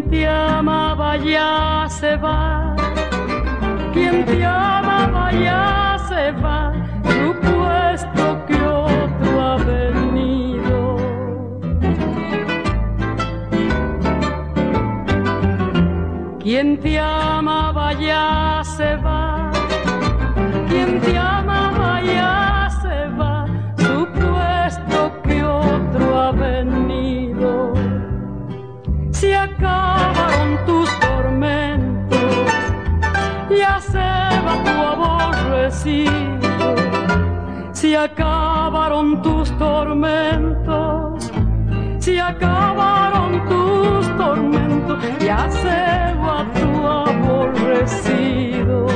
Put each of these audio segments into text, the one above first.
Quien te amaba ya se va, quien te amaba ya se va, supuesto que otro ha venido. Quien te amaba ya se va, quien te amaba ya se va, supuesto que otro ha venido. Se acabaron tus tormentos, ya se va tu aborrecido. Se acabaron tus tormentos, se acabaron tus tormentos, ya se va tu aborrecido.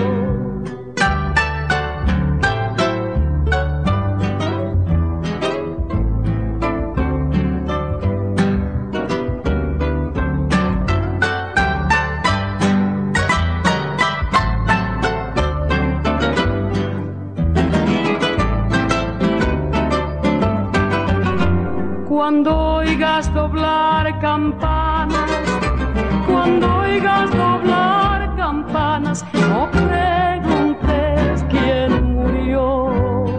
Cuando oigas doblar campanas, cuando oigas doblar campanas, no preguntes quién murió.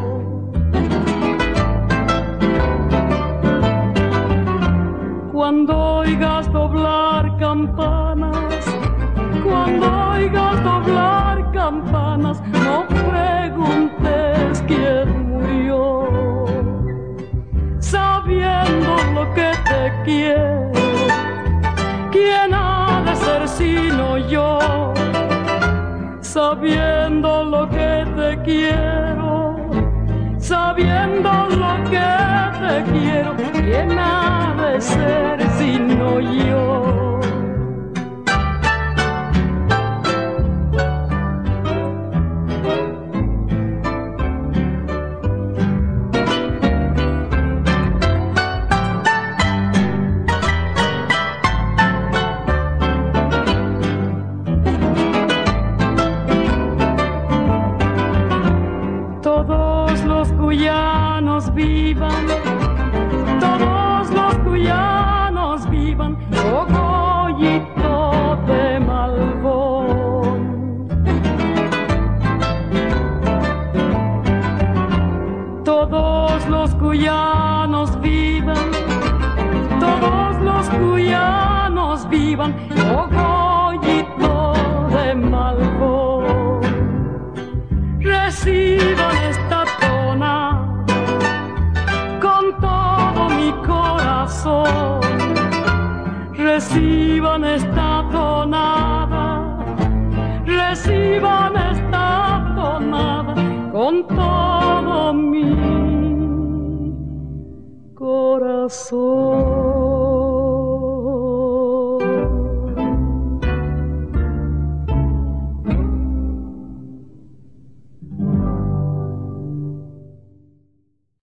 Cuando oigas doblar campanas, cuando oigas doblar campanas, no preguntes quién murió. Sabiendo lo que te quiero, ¿quién ha de ser sino yo? Sabiendo lo que te quiero, sabiendo lo que te quiero, ¿quién ha de ser sino yo? Todos los cuyanos vivan, todos los cuyanos vivan, cogollito de Malbón. Todos los cuyanos vivan, todos los cuyanos vivan, cogollito de Malbón. Reciban esta tonada con todo mi corazón. Reciban esta tonada, reciban esta tonada con todo mi corazón.